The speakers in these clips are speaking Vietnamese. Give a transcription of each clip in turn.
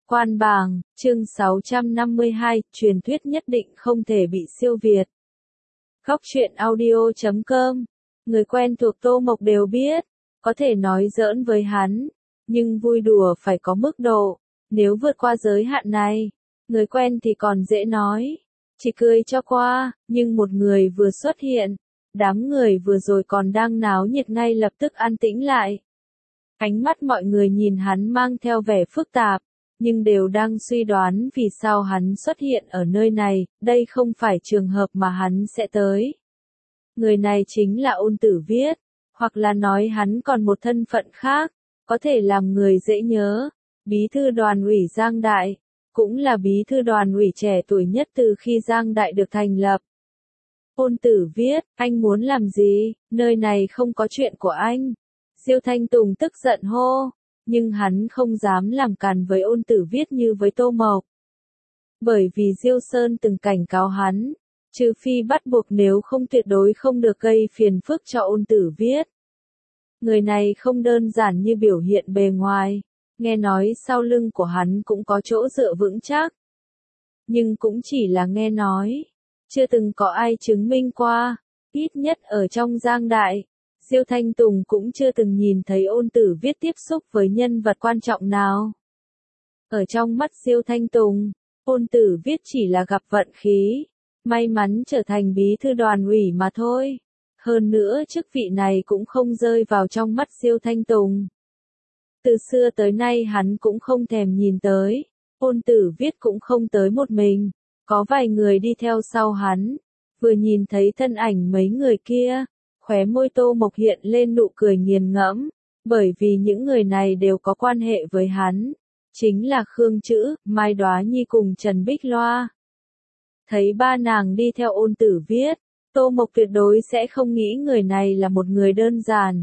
Quan bàng, chương 652, truyền thuyết nhất định không thể bị siêu việt. Góc truyện audio.com, người quen thuộc Tô Mộc đều biết, có thể nói giỡn với hắn, nhưng vui đùa phải có mức độ, nếu vượt qua giới hạn này, người quen thì còn dễ nói, chỉ cười cho qua, nhưng một người vừa xuất hiện, đám người vừa rồi còn đang náo nhiệt ngay lập tức an tĩnh lại. Ánh mắt mọi người nhìn hắn mang theo vẻ phức tạp, nhưng đều đang suy đoán vì sao hắn xuất hiện ở nơi này, đây không phải trường hợp mà hắn sẽ tới. Người này chính là Ôn Tử Viết, hoặc là nói hắn còn một thân phận khác, có thể làm người dễ nhớ, bí thư đoàn ủy Giang Đại, cũng là bí thư đoàn ủy trẻ tuổi nhất từ khi Giang Đại được thành lập. Ôn Tử Viết, anh muốn làm gì, nơi này không có chuyện của anh. Diêu Thanh Tùng tức giận hô, nhưng hắn không dám làm càn với Ôn Tử Viết như với Tô Mộc. Bởi vì Diêu Sơn từng cảnh cáo hắn, trừ phi bắt buộc nếu không tuyệt đối không được gây phiền phức cho Ôn Tử Viết. Người này không đơn giản như biểu hiện bề ngoài, nghe nói sau lưng của hắn cũng có chỗ dựa vững chắc. Nhưng cũng chỉ là nghe nói, chưa từng có ai chứng minh qua, ít nhất ở trong Giang Đại. Diêu Thanh Tùng cũng chưa từng nhìn thấy Ôn Tử Viết tiếp xúc với nhân vật quan trọng nào. Ở trong mắt Diêu Thanh Tùng, Ôn Tử Viết chỉ là gặp vận khí, may mắn trở thành bí thư đoàn ủy mà thôi. Hơn nữa chức vị này cũng không rơi vào trong mắt Diêu Thanh Tùng. Từ xưa tới nay hắn cũng không thèm nhìn tới, Ôn Tử Viết cũng không tới một mình, có vài người đi theo sau hắn, vừa nhìn thấy thân ảnh mấy người kia. Khóe môi Tô Mộc hiện lên nụ cười nghiền ngẫm, bởi vì những người này đều có quan hệ với hắn, chính là Khương Chữ, Mai Đoá Nhi cùng Trần Bích Loa. Thấy ba nàng đi theo Ôn Tử Viết, Tô Mộc tuyệt đối sẽ không nghĩ người này là một người đơn giản.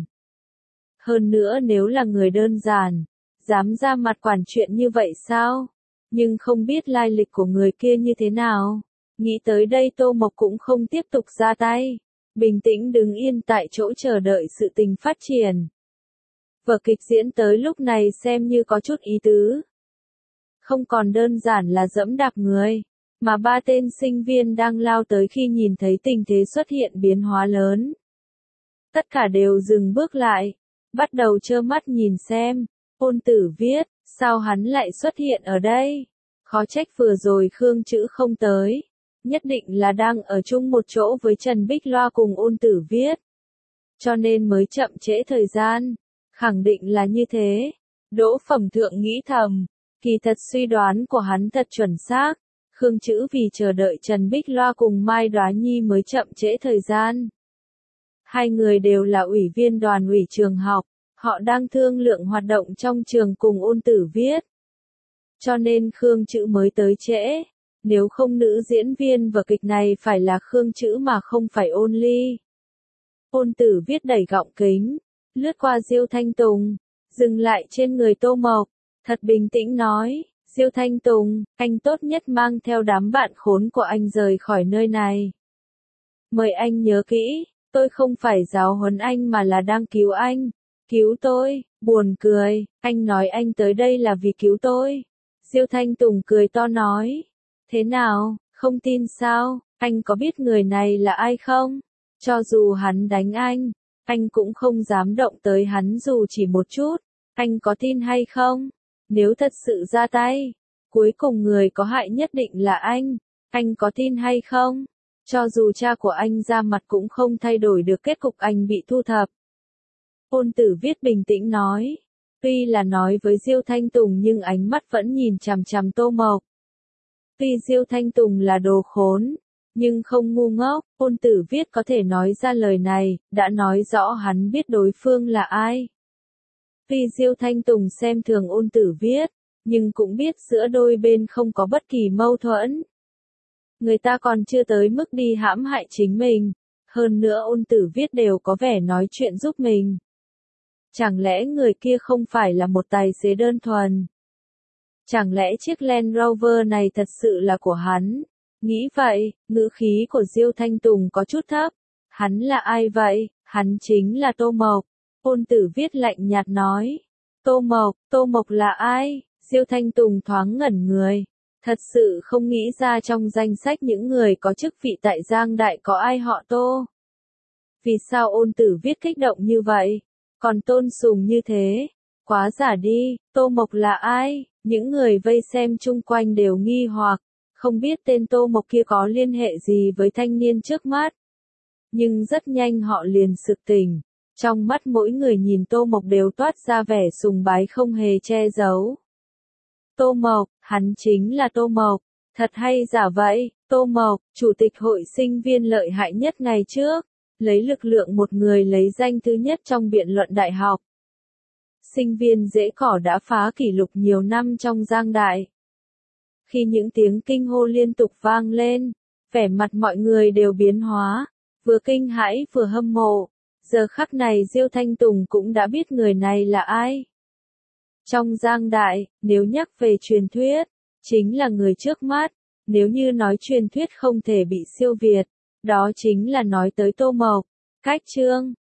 Hơn nữa nếu là người đơn giản, dám ra mặt quản chuyện như vậy sao? Nhưng không biết lai lịch của người kia như thế nào. Nghĩ tới đây Tô Mộc cũng không tiếp tục ra tay. Bình tĩnh đứng yên tại chỗ chờ đợi sự tình phát triển. Vở kịch diễn tới lúc này xem như có chút ý tứ. Không còn đơn giản là dẫm đạp người, mà ba tên sinh viên đang lao tới khi nhìn thấy tình thế xuất hiện biến hóa lớn. Tất cả đều dừng bước lại, bắt đầu trơ mắt nhìn xem, Ôn Tử Viết, sao hắn lại xuất hiện ở đây? Khó trách vừa rồi Khương Chữ không tới. Nhất định là đang ở chung một chỗ với Trần Bích Loa cùng Ôn Tử Viết. Cho nên mới chậm trễ thời gian. Khẳng định là như thế. Đỗ Phẩm Thượng nghĩ thầm. Kỳ thật suy đoán của hắn thật chuẩn xác. Khương Chữ vì chờ đợi Trần Bích Loa cùng Mai Đoá Nhi mới chậm trễ thời gian. Hai người đều là ủy viên đoàn ủy trường học. Họ đang thương lượng hoạt động trong trường cùng Ôn Tử Viết. Cho nên Khương Chữ mới tới trễ. Nếu không nữ diễn viên vở kịch này phải là Khương Chữ mà không phải Ôn Ly. Ôn Tử Viết đẩy gọng kính, lướt qua Diêu Thanh Tùng, dừng lại trên người Tô Mộc, thật bình tĩnh nói, Diêu Thanh Tùng, anh tốt nhất mang theo đám bạn khốn của anh rời khỏi nơi này. Mời anh nhớ kỹ, tôi không phải giáo huấn anh mà là đang cứu anh. Cứu tôi, buồn cười, anh nói anh tới đây là vì cứu tôi. Diêu Thanh Tùng cười to nói. Thế nào, không tin sao, anh có biết người này là ai không? Cho dù hắn đánh anh cũng không dám động tới hắn dù chỉ một chút, anh có tin hay không? Nếu thật sự ra tay, cuối cùng người có hại nhất định là anh có tin hay không? Cho dù cha của anh ra mặt cũng không thay đổi được kết cục anh bị thu thập. Ôn Tử Viết bình tĩnh nói, tuy là nói với Diêu Thanh Tùng nhưng ánh mắt vẫn nhìn chằm chằm Tô Mộc. Tuy Diêu Thanh Tùng là đồ khốn, nhưng không ngu ngốc, Ôn Tử Viết có thể nói ra lời này, đã nói rõ hắn biết đối phương là ai. Tuy Diêu Thanh Tùng xem thường Ôn Tử Viết, nhưng cũng biết giữa đôi bên không có bất kỳ mâu thuẫn. Người ta còn chưa tới mức đi hãm hại chính mình, hơn nữa Ôn Tử Viết đều có vẻ nói chuyện giúp mình. Chẳng lẽ người kia không phải là một tài xế đơn thuần? Chẳng lẽ chiếc Land Rover này thật sự là của hắn? Nghĩ vậy, ngữ khí của Diêu Thanh Tùng có chút thấp. Hắn là ai vậy? Hắn chính là Tô Mộc. Ôn Tử Viết lạnh nhạt nói. Tô Mộc là ai? Diêu Thanh Tùng thoáng ngẩn người. Thật sự không nghĩ ra trong danh sách những người có chức vị tại Giang Đại có ai họ Tô. Vì sao ôn tử viết kích động như vậy? Còn tôn sùng như thế? Quá giả đi, Tô Mộc là ai? Những người vây xem chung quanh đều nghi hoặc, không biết tên Tô Mộc kia có liên hệ gì với thanh niên trước mắt. Nhưng rất nhanh họ liền sực tỉnh. Trong mắt mỗi người nhìn Tô Mộc đều toát ra vẻ sùng bái không hề che giấu. Tô Mộc, hắn chính là Tô Mộc. Thật hay giả vậy? Tô Mộc, chủ tịch hội sinh viên lợi hại nhất ngày trước, lấy lực lượng một người lấy danh thứ nhất trong biện luận đại học. Sinh viên Rễ Cỏ đã phá kỷ lục nhiều năm trong Giang Đại. Khi những tiếng kinh hô liên tục vang lên, vẻ mặt mọi người đều biến hóa, vừa kinh hãi vừa hâm mộ. Giờ khắc này Diêu Thanh Tùng cũng đã biết người này là ai. Trong Giang Đại, nếu nhắc về truyền thuyết, chính là người trước mắt. Nếu như nói truyền thuyết không thể bị siêu việt, đó chính là nói tới Tô Mộc. Cách chương